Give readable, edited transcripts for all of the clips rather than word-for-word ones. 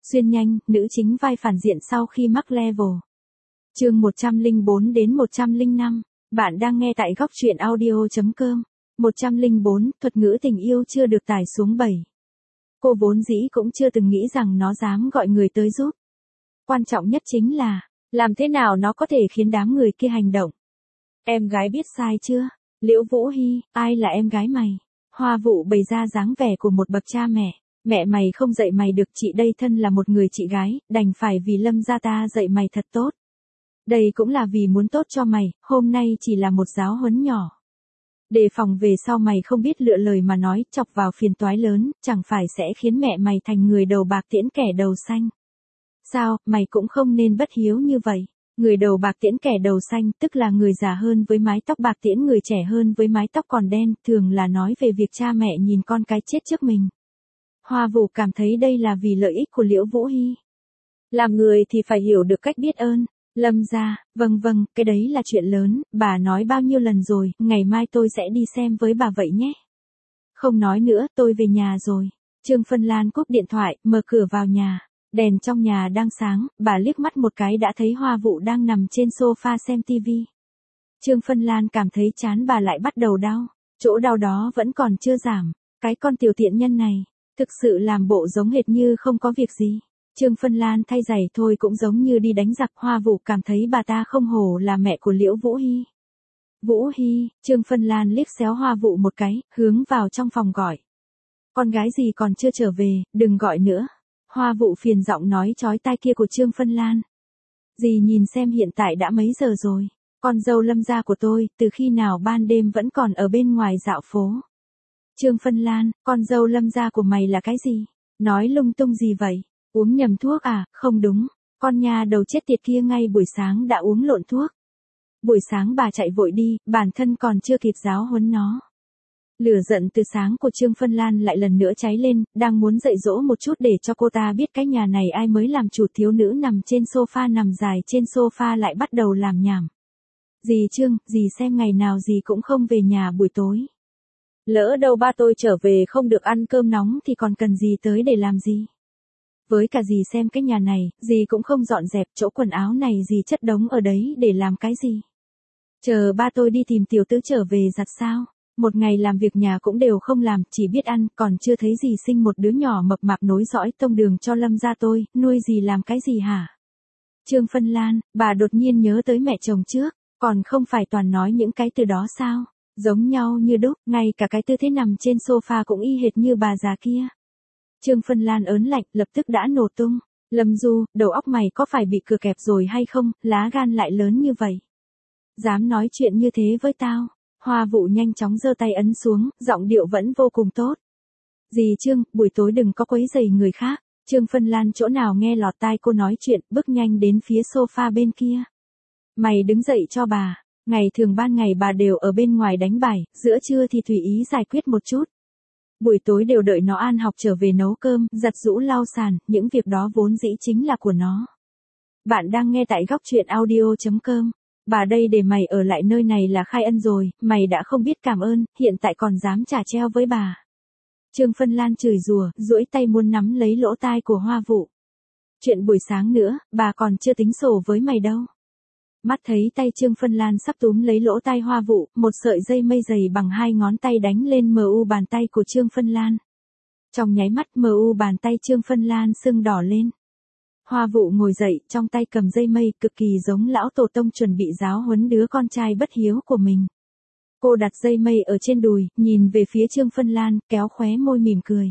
Xuyên nhanh, nữ chính vai phản diện sau khi mắc level. Chương 104 đến 105. Bạn đang nghe tại góc truyện audio.com. 104, thuật ngữ tình yêu chưa được tải xuống 7. Cô vốn dĩ cũng chưa từng nghĩ rằng nó dám gọi người tới giúp. Quan trọng nhất chính là, làm thế nào nó có thể khiến đám người kia hành động. Em gái biết sai chưa? Liễu Vũ Hy, ai là em gái mày? Hoa Vụ bày ra dáng vẻ của một bậc cha mẹ. Mẹ mày không dạy mày được, chị đây thân là một người chị gái, đành phải vì Lâm gia ta dạy mày thật tốt. Đây cũng là vì muốn tốt cho mày, hôm nay chỉ là một giáo huấn nhỏ. Đề phòng về sau mày không biết lựa lời mà nói, chọc vào phiền toái lớn, chẳng phải sẽ khiến mẹ mày thành người đầu bạc tiễn kẻ đầu xanh. Sao, mày cũng không nên bất hiếu như vậy. Người đầu bạc tiễn kẻ đầu xanh, tức là người già hơn với mái tóc bạc tiễn người trẻ hơn với mái tóc còn đen, thường là nói về việc cha mẹ nhìn con cái chết trước mình. Hoa Vụ cảm thấy đây là vì lợi ích của Liễu Vũ Hy. Làm người thì phải hiểu được cách biết ơn. Lâm gia, vâng, cái đấy là chuyện lớn, bà nói bao nhiêu lần rồi, ngày mai tôi sẽ đi xem với bà vậy nhé. Không nói nữa, tôi về nhà rồi. Trương Phân Lan cúp điện thoại, mở cửa vào nhà. Đèn trong nhà đang sáng, bà liếc mắt một cái đã thấy Hoa Vụ đang nằm trên sofa xem tivi. Trương Phân Lan cảm thấy trán bà lại bắt đầu đau, chỗ đau đó vẫn còn chưa giảm. Cái con tiểu tiện nhân này, thực sự làm bộ giống hệt như không có việc gì. Trương Phân Lan thay giày thôi cũng giống như đi đánh giặc. Hoa Vụ cảm thấy bà ta không hổ là mẹ của Liễu Vũ Hy. Vũ Hy, Trương Phân Lan liếc xéo Hoa Vụ một cái, hướng vào trong phòng gọi. Con gái gì còn chưa trở về, đừng gọi nữa. Hoa Vụ phiền giọng nói chói tai kia của Trương Phân Lan. Dì nhìn xem hiện tại đã mấy giờ rồi. Con dâu Lâm gia của tôi, từ khi nào ban đêm vẫn còn ở bên ngoài dạo phố. Trương Phân Lan, con dâu Lâm gia của mày là cái gì? Nói lung tung gì vậy? Uống nhầm thuốc à? Không đúng. Con nhà đầu chết tiệt kia ngay buổi sáng đã uống lộn thuốc. Buổi sáng bà chạy vội đi, bản thân còn chưa kịp giáo huấn nó. Lửa giận từ sáng của Trương Phân Lan lại lần nữa cháy lên, đang muốn dạy dỗ một chút để cho cô ta biết cái nhà này ai mới làm chủ. Thiếu nữ nằm trên sofa nằm dài trên sofa lại bắt đầu làm nhảm. Dì Trương, dì xem ngày nào dì cũng không về nhà buổi tối. Lỡ đâu ba tôi trở về không được ăn cơm nóng thì còn cần gì tới để làm gì? Với cả dì xem cái nhà này, dì cũng không dọn dẹp, chỗ quần áo này dì chất đống ở đấy để làm cái gì? Chờ ba tôi đi tìm tiểu tứ trở về giặt sao? Một ngày làm việc nhà cũng đều không làm, chỉ biết ăn, còn chưa thấy dì sinh một đứa nhỏ mập mạp nối dõi tông đường cho Lâm gia tôi, nuôi dì làm cái gì hả? Trương Phân Lan, bà đột nhiên nhớ tới mẹ chồng trước, còn không phải toàn nói những cái từ đó sao? Giống nhau như đúc, ngay cả cái tư thế nằm trên sofa cũng y hệt như bà già kia. Trương Phân Lan ớn lạnh, lập tức đã nổ tung. Lâm Du, đầu óc mày có phải bị cửa kẹp rồi hay không, lá gan lại lớn như vậy? Dám nói chuyện như thế với tao? Hoa Vụ nhanh chóng giơ tay ấn xuống, giọng điệu vẫn vô cùng tốt. Dì Trương, buổi tối đừng có quấy rầy người khác. Trương Phân Lan chỗ nào nghe lọt tai cô nói chuyện, bước nhanh đến phía sofa bên kia. Mày đứng dậy cho bà. Ngày thường ban ngày bà đều ở bên ngoài đánh bài, giữa trưa thì tùy ý giải quyết một chút. Buổi tối đều đợi nó ăn học trở về nấu cơm, giặt giũ lau sàn, những việc đó vốn dĩ chính là của nó. Bạn đang nghe tại góc truyện audio.com. Bà đây để mày ở lại nơi này là khai ân rồi, mày đã không biết cảm ơn, hiện tại còn dám trả treo với bà. Trương Phân Lan chửi rủa, duỗi tay muốn nắm lấy lỗ tai của Hoa Vụ. Chuyện buổi sáng nữa, bà còn chưa tính sổ với mày đâu. Mắt thấy tay Trương Phân Lan sắp túm lấy lỗ tai Hoa Vụ, một sợi dây mây dày bằng 2 ngón tay đánh lên mu bàn tay của Trương Phân Lan. Trong nháy mắt mu bàn tay Trương Phân Lan sưng đỏ lên. Hoa Vụ ngồi dậy, trong tay cầm dây mây, cực kỳ giống lão tổ tông chuẩn bị giáo huấn đứa con trai bất hiếu của mình. Cô đặt dây mây ở trên đùi, nhìn về phía Trương Phân Lan, kéo khóe môi mỉm cười.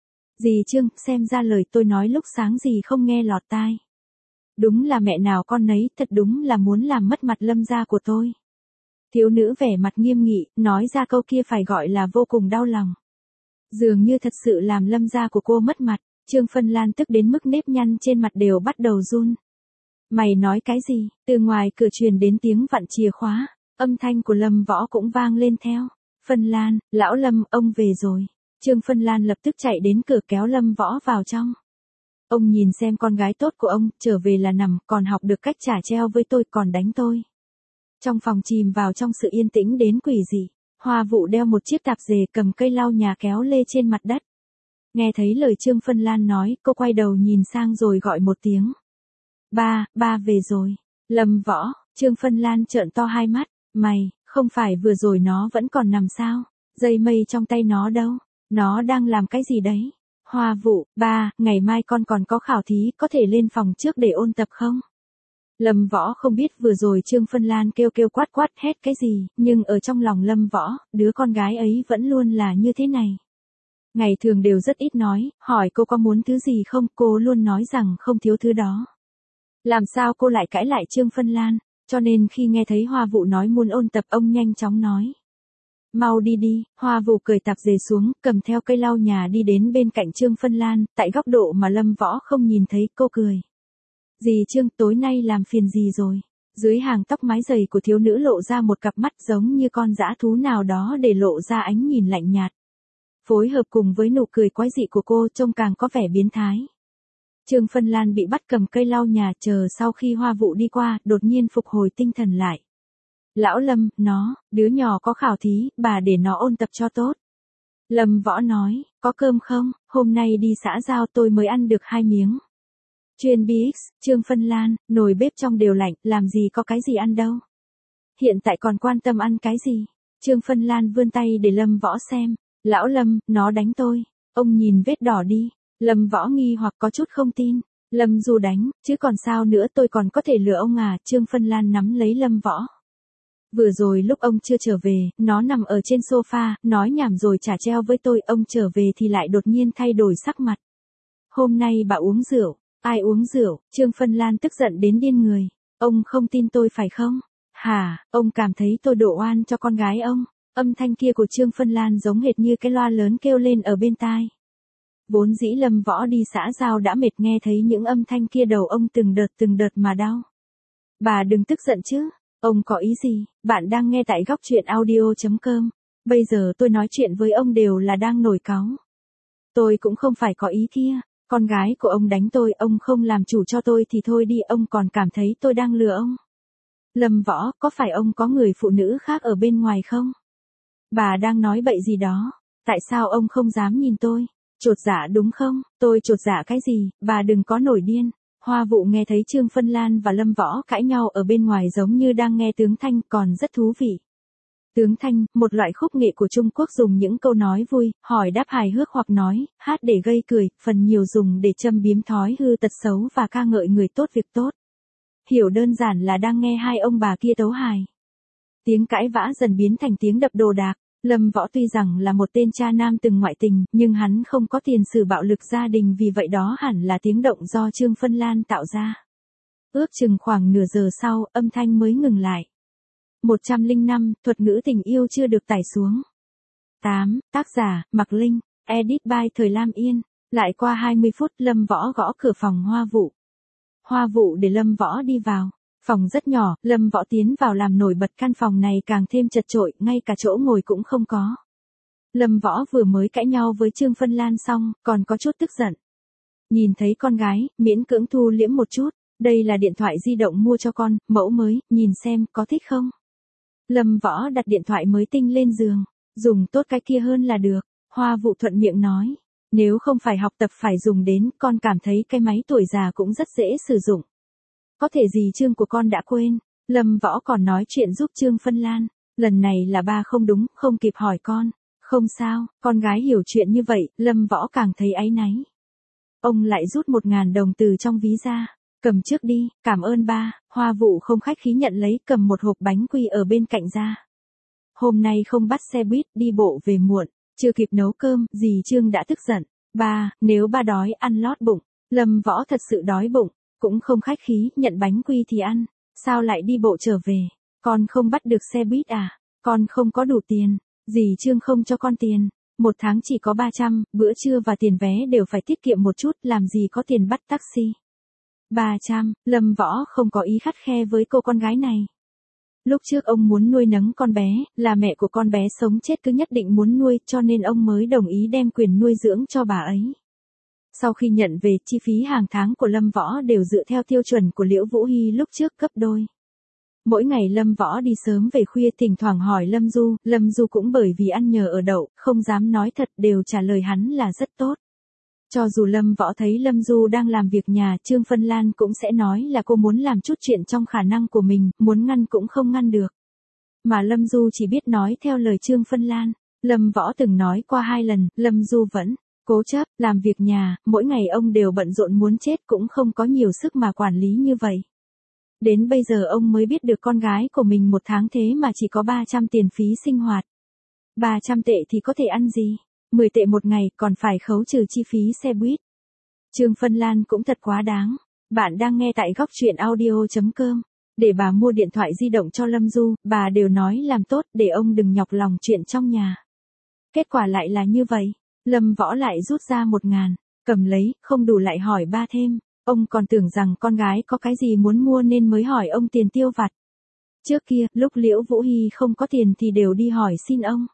Dì Trương, xem ra lời tôi nói lúc sáng dì không nghe lọt tai. Đúng là mẹ nào con nấy, thật đúng là muốn làm mất mặt Lâm gia của tôi. Thiếu nữ vẻ mặt nghiêm nghị, nói ra câu kia phải gọi là vô cùng đau lòng. Dường như thật sự làm Lâm gia của cô mất mặt. Trương Phân Lan tức đến mức nếp nhăn trên mặt đều bắt đầu run. Mày nói cái gì? Từ ngoài cửa truyền đến tiếng vặn chìa khóa, âm thanh của Lâm Võ cũng vang lên theo. Phân Lan, lão Lâm, ông về rồi. Trương Phân Lan lập tức chạy đến cửa kéo Lâm Võ vào trong. Ông nhìn xem con gái tốt của ông, trở về là nằm, còn học được cách trả treo với tôi, còn đánh tôi. Trong phòng chìm vào trong sự yên tĩnh đến quỷ dị, Hoa Vụ đeo một chiếc tạp dề, cầm cây lau nhà kéo lê trên mặt đất. Nghe thấy lời Trương Phân Lan nói, cô quay đầu nhìn sang rồi gọi một tiếng. Ba về rồi. Lâm Võ, Trương Phân Lan trợn to hai mắt. Mày, không phải vừa rồi nó vẫn còn nằm sao? Dây mây trong tay nó đâu? Nó đang làm cái gì đấy? Hoa Vụ, ba, ngày mai con còn có khảo thí, có thể lên phòng trước để ôn tập không? Lâm Võ không biết vừa rồi Trương Phân Lan kêu quát quát hét cái gì, nhưng ở trong lòng Lâm Võ, đứa con gái ấy vẫn luôn là như thế này. Ngày thường đều rất ít nói, hỏi cô có muốn thứ gì không, cô luôn nói rằng không thiếu thứ đó. Làm sao cô lại cãi lại Trương Phân Lan, cho nên khi nghe thấy Hoa Vụ nói muốn ôn tập ông nhanh chóng nói. Mau đi đi, Hoa Vụ cởi tạp dề xuống, cầm theo cây lau nhà đi đến bên cạnh Trương Phân Lan, tại góc độ mà Lâm Võ không nhìn thấy, cô cười. Dì Trương, tối nay làm phiền gì rồi? Dưới hàng tóc mái dày của thiếu nữ lộ ra một cặp mắt giống như con dã thú nào đó để lộ ra ánh nhìn lạnh nhạt. Phối hợp cùng với nụ cười quái dị của cô trông càng có vẻ biến thái. Trương Phân Lan bị bắt cầm cây lau nhà chờ sau khi Hoa Vụ đi qua, đột nhiên phục hồi tinh thần lại. Lão Lâm, đứa nhỏ có khảo thí, bà để nó ôn tập cho tốt. Lâm Võ nói, có cơm không, hôm nay đi xã giao tôi mới ăn được 2 miếng. Chuyên BX, Trương Phân Lan, nồi bếp trong đều lạnh, làm gì có cái gì ăn đâu. Hiện tại còn quan tâm ăn cái gì? Trương Phân Lan vươn tay để Lâm Võ xem. Lão Lâm, nó đánh tôi. Ông nhìn vết đỏ đi. Lâm Võ nghi hoặc có chút không tin. Lâm Du đánh, chứ còn sao nữa, tôi còn có thể lừa ông à? Trương Phân Lan nắm lấy Lâm Võ. Vừa rồi lúc ông chưa trở về, nó nằm ở trên sofa, nói nhảm rồi trả treo với tôi, ông trở về thì lại đột nhiên thay đổi sắc mặt. Hôm nay bà uống rượu. Ai uống rượu? Trương Phân Lan tức giận đến điên người. Ông không tin tôi phải không? Hả, ông cảm thấy tôi đổ oan cho con gái ông? Âm thanh kia của Trương Phân Lan giống hệt như cái loa lớn kêu lên ở bên tai. Vốn dĩ Lâm Võ đi xã giao đã mệt, nghe thấy những âm thanh kia đầu ông từng đợt mà đau. Bà đừng tức giận chứ. Ông có ý gì? Bạn đang nghe tại góc truyện audio.com. Bây giờ tôi nói chuyện với ông đều là đang nổi cáu. Tôi cũng không phải có ý kia. Con gái của ông đánh tôi, ông không làm chủ cho tôi thì thôi đi, ông còn cảm thấy tôi đang lừa ông. Lâm Võ, có phải ông có người phụ nữ khác ở bên ngoài không? Bà đang nói bậy gì đó? Tại sao ông không dám nhìn tôi? Chột dạ đúng không? Tôi chột dạ cái gì? Bà đừng có nổi điên. Hoa Vụ nghe thấy Trương Phân Lan và Lâm Võ cãi nhau ở bên ngoài giống như đang nghe tướng thanh, còn rất thú vị. Tướng thanh, một loại khúc nghệ của Trung Quốc dùng những câu nói vui, hỏi đáp hài hước hoặc nói, hát để gây cười, phần nhiều dùng để châm biếm thói hư tật xấu và ca ngợi người tốt việc tốt. Hiểu đơn giản là đang nghe hai ông bà kia tấu hài. Tiếng cãi vã dần biến thành tiếng đập đồ đạc. Lâm Võ tuy rằng là một tên cha nam từng ngoại tình, nhưng hắn không có tiền sử bạo lực gia đình, vì vậy đó hẳn là tiếng động do Trương Phân Lan tạo ra. Ước chừng khoảng nửa giờ sau, âm thanh mới ngừng lại. 105, thuật ngữ tình yêu chưa được tải xuống. 8, tác giả, Mạc Linh, edit by Thời Lam Yên. Lại qua 20 phút, Lâm Võ gõ cửa phòng Hoa Vụ. Hoa Vụ để Lâm Võ đi vào. Phòng rất nhỏ, Lâm Võ tiến vào làm nổi bật căn phòng này càng thêm chật chội, ngay cả chỗ ngồi cũng không có. Lâm Võ vừa mới cãi nhau với Trương Phân Lan xong, còn có chút tức giận. Nhìn thấy con gái, miễn cưỡng thu liễm một chút. Đây là điện thoại di động mua cho con, mẫu mới, nhìn xem, có thích không? Lâm Võ đặt điện thoại mới tinh lên giường. Dùng tốt cái kia hơn là được. Hoa Vụ thuận miệng nói. Nếu không phải học tập phải dùng đến, con cảm thấy cái máy tuổi già cũng rất dễ sử dụng. Có thể gì Trương của con đã quên. Lâm Võ còn nói chuyện giúp Trương Phân Lan. Lần này là ba không đúng, không kịp hỏi con. Không sao, con gái hiểu chuyện như vậy, Lâm Võ càng thấy áy náy. Ông lại rút 1.000 đồng từ trong ví ra. Cầm trước đi, cảm ơn ba. Hoa Vụ không khách khí nhận lấy, cầm một hộp bánh quy ở bên cạnh ra. Hôm nay không bắt xe buýt, đi bộ về muộn, chưa kịp nấu cơm, dì Trương đã tức giận. Ba, nếu ba đói, ăn lót bụng. Lâm Võ thật sự đói bụng, cũng không khách khí, nhận bánh quy thì ăn. Sao lại đi bộ trở về? Con không bắt được xe buýt à? Con không có đủ tiền. Dì Trương không cho con tiền. Một tháng chỉ có 300, bữa trưa và tiền vé đều phải tiết kiệm một chút, làm gì có tiền bắt taxi. 300, Lâm Võ không có ý khắt khe với cô con gái này. Lúc trước ông muốn nuôi nấng con bé, là mẹ của con bé sống chết cứ nhất định muốn nuôi, cho nên ông mới đồng ý đem quyền nuôi dưỡng cho bà ấy. Sau khi nhận về, chi phí hàng tháng của Lâm Võ đều dựa theo tiêu chuẩn của Liễu Vũ Hy lúc trước gấp đôi. Mỗi ngày Lâm Võ đi sớm về khuya, thỉnh thoảng hỏi Lâm Du cũng bởi vì ăn nhờ ở đậu, không dám nói thật, đều trả lời hắn là rất tốt. Cho dù Lâm Võ thấy Lâm Du đang làm việc nhà, Trương Phân Lan cũng sẽ nói là cô muốn làm chút chuyện trong khả năng của mình, muốn ngăn cũng không ngăn được. Mà Lâm Du chỉ biết nói theo lời Trương Phân Lan. Lâm Võ từng nói qua 2 lần, Lâm Du vẫn cố chấp, làm việc nhà, mỗi ngày ông đều bận rộn muốn chết cũng không có nhiều sức mà quản lý như vậy. Đến bây giờ ông mới biết được con gái của mình 1 tháng thế mà chỉ có 300 tiền phí sinh hoạt. 300 tệ thì có thể ăn gì? 10 tệ một ngày còn phải khấu trừ chi phí xe buýt. Trương Phân Lan cũng thật quá đáng. Bạn đang nghe tại góc truyện audio.com. Để bà mua điện thoại di động cho Lâm Du, bà đều nói làm tốt để ông đừng nhọc lòng chuyện trong nhà. Kết quả lại là như vậy. Lâm Võ lại rút ra 1.000, cầm lấy, không đủ lại hỏi ba thêm. Ông còn tưởng rằng con gái có cái gì muốn mua nên mới hỏi ông tiền tiêu vặt. Trước kia, lúc Liễu Vũ Hy không có tiền thì đều đi hỏi xin ông.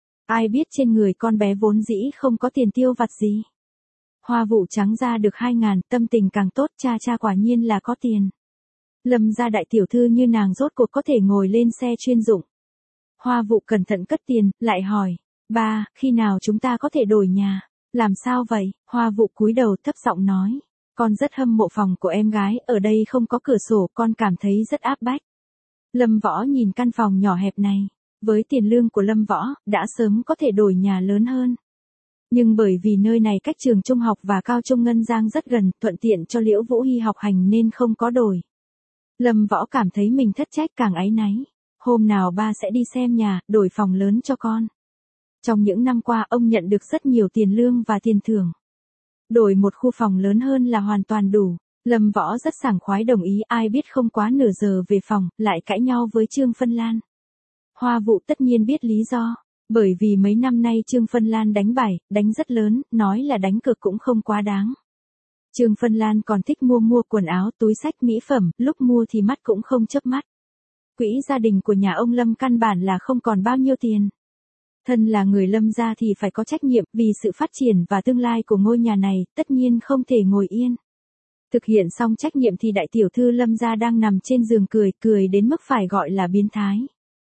Ai biết trên người con bé vốn dĩ không có tiền tiêu vặt gì. Hoa Vũ trắng ra được 2.000, tâm tình càng tốt, cha quả nhiên là có tiền. Lâm gia đại tiểu thư như nàng rốt cuộc có thể ngồi lên xe chuyên dụng. Hoa Vũ cẩn thận cất tiền, lại hỏi, ba, khi nào chúng ta có thể đổi nhà? Làm sao vậy? Hoa Vũ cúi đầu thấp giọng nói, con rất hâm mộ phòng của em gái, ở đây không có cửa sổ, con cảm thấy rất áp bách. Lâm Võ nhìn căn phòng nhỏ hẹp này, với tiền lương của Lâm Võ, đã sớm có thể đổi nhà lớn hơn. Nhưng bởi vì nơi này cách trường trung học và cao trung Ngân Giang rất gần, thuận tiện cho Liễu Vũ Hy học hành nên không có đổi. Lâm Võ cảm thấy mình thất trách càng áy náy. Hôm nào ba sẽ đi xem nhà, đổi phòng lớn cho con. Trong những năm qua ông nhận được rất nhiều tiền lương và tiền thưởng. Đổi một khu phòng lớn hơn là hoàn toàn đủ. Lâm Võ rất sảng khoái đồng ý, ai biết không quá nửa giờ về phòng, lại cãi nhau với Trương Phân Lan. Hoa Vũ tất nhiên biết lý do. Bởi vì mấy năm nay Trương Phân Lan đánh bài, đánh rất lớn, nói là đánh cược cũng không quá đáng. Trương Phân Lan còn thích mua quần áo, túi xách, mỹ phẩm, lúc mua thì mắt cũng không chớp mắt. Quỹ gia đình của nhà ông Lâm căn bản là không còn bao nhiêu tiền. Thân là người Lâm gia thì phải có trách nhiệm, vì sự phát triển và tương lai của ngôi nhà này, tất nhiên không thể ngồi yên. Thực hiện xong trách nhiệm thì đại tiểu thư Lâm gia đang nằm trên giường cười đến mức phải gọi là biến thái.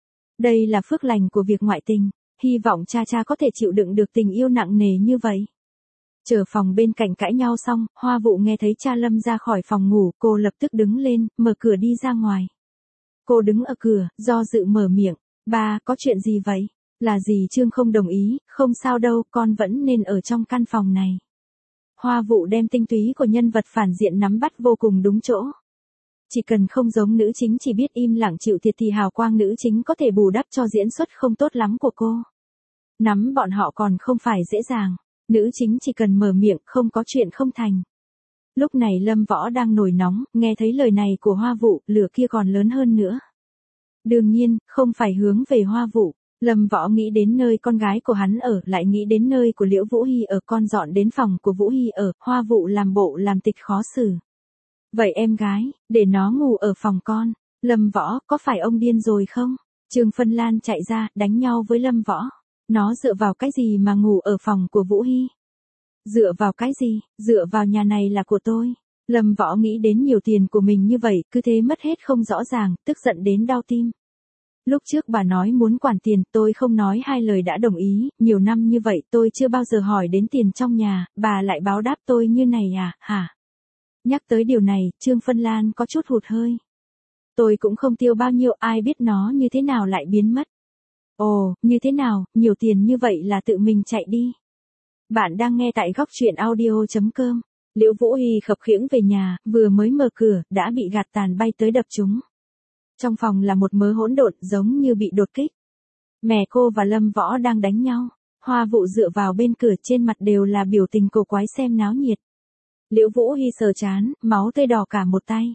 Đây là phước lành của việc ngoại tình, hy vọng cha có thể chịu đựng được tình yêu nặng nề như vậy. Chờ phòng bên cạnh cãi nhau xong, Hoa Vũ nghe thấy cha Lâm ra khỏi phòng ngủ, cô lập tức đứng lên, mở cửa đi ra ngoài. Cô đứng ở cửa, do dự mở miệng, ba, có chuyện gì vậy? Là gì? Trương không đồng ý, không sao đâu, con vẫn nên ở trong căn phòng này. Hoa Vũ đem tinh túy của nhân vật phản diện nắm bắt vô cùng đúng chỗ. Chỉ cần không giống nữ chính chỉ biết im lặng chịu thiệt thì hào quang nữ chính có thể bù đắp cho diễn xuất không tốt lắm của cô. Nắm bọn họ còn không phải dễ dàng, nữ chính chỉ cần mở miệng không có chuyện không thành. Lúc này Lâm Võ đang nổi nóng, nghe thấy lời này của Hoa Vũ, lửa kia còn lớn hơn nữa. Đương nhiên, không phải hướng về Hoa Vũ. Lâm Võ nghĩ đến nơi con gái của hắn ở, lại nghĩ đến nơi của Liễu Vũ Hy ở, con dọn đến phòng của Vũ Hy ở, Hoa Vũ làm bộ làm tịch khó xử. Vậy em gái, để nó ngủ ở phòng con. Lâm Võ, có phải ông điên rồi không? Trương Phân Lan chạy ra, đánh nhau với Lâm Võ. Nó dựa vào cái gì mà ngủ ở phòng của Vũ Hy? Dựa vào cái gì? Dựa vào nhà này là của tôi. Lâm Võ nghĩ đến nhiều tiền của mình như vậy, cứ thế mất hết không rõ ràng, tức giận đến đau tim. Lúc trước bà nói muốn quản tiền, tôi không nói 2 lời đã đồng ý, nhiều năm như vậy tôi chưa bao giờ hỏi đến tiền trong nhà, bà lại báo đáp tôi như này à, hả? Nhắc tới điều này, Trương Phân Lan có chút hụt hơi. Tôi cũng không tiêu bao nhiêu, ai biết nó như thế nào lại biến mất. Ồ, như thế nào, nhiều tiền như vậy là tự mình chạy đi. Bạn đang nghe tại góc truyện audio.com. Liễu Vũ Hy khập khiễng về nhà, vừa mới mở cửa, đã bị gạt tàn bay tới đập trúng. Trong phòng là một mớ hỗn độn, giống như bị đột kích. Mẹ cô và Lâm Võ đang đánh nhau. Hoa Vũ dựa vào bên cửa, trên mặt đều là biểu tình cổ quái xem náo nhiệt. Liễu Vũ Hy sờ trán, máu tươi đỏ cả một tay.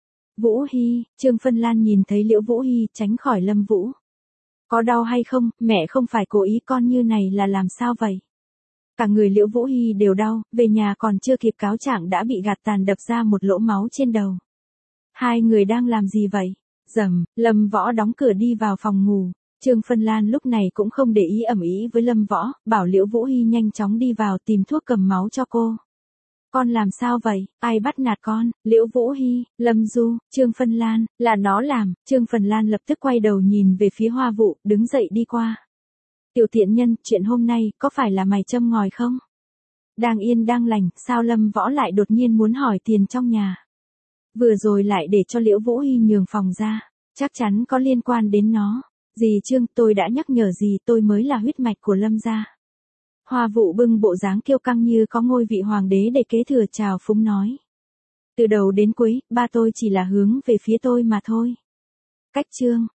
Vũ Hy, Trương Phân Lan nhìn thấy Liễu Vũ Hy tránh khỏi Lâm Vũ. Có đau hay không, mẹ không phải cố ý, con như này là làm sao vậy? Cả người Liễu Vũ Hy đều đau, về nhà còn chưa kịp cáo trạng đã bị gạt tàn đập ra một lỗ máu trên đầu. Hai người đang làm gì vậy? Rầm, Lâm Võ đóng cửa đi vào phòng ngủ. Trương Phân Lan lúc này cũng không để ý ầm ĩ với Lâm Võ, bảo Liễu Vũ Hy nhanh chóng đi vào tìm thuốc cầm máu cho cô. Con làm sao vậy? Ai bắt nạt con? Liễu Vũ Hy, Lâm Du, Trương Phân Lan, là nó làm. Trương Phân Lan lập tức quay đầu nhìn về phía Hoa Vũ, đứng dậy đi qua. Tiểu thiện nhân, chuyện hôm nay, có phải là mày châm ngòi không? Đang yên đang lành, sao Lâm Võ lại đột nhiên muốn hỏi tiền trong nhà? Vừa rồi lại để cho Liễu Vũ Hy nhường phòng ra, chắc chắn có liên quan đến nó. Dì Trương, tôi đã nhắc nhở dì, tôi mới là huyết mạch của Lâm gia. Hoa Vụ bưng bộ dáng kiêu căng như có ngôi vị hoàng đế để kế thừa trào phúng nói. Từ đầu đến cuối, ba tôi chỉ là hướng về phía tôi mà thôi. Cách Trương,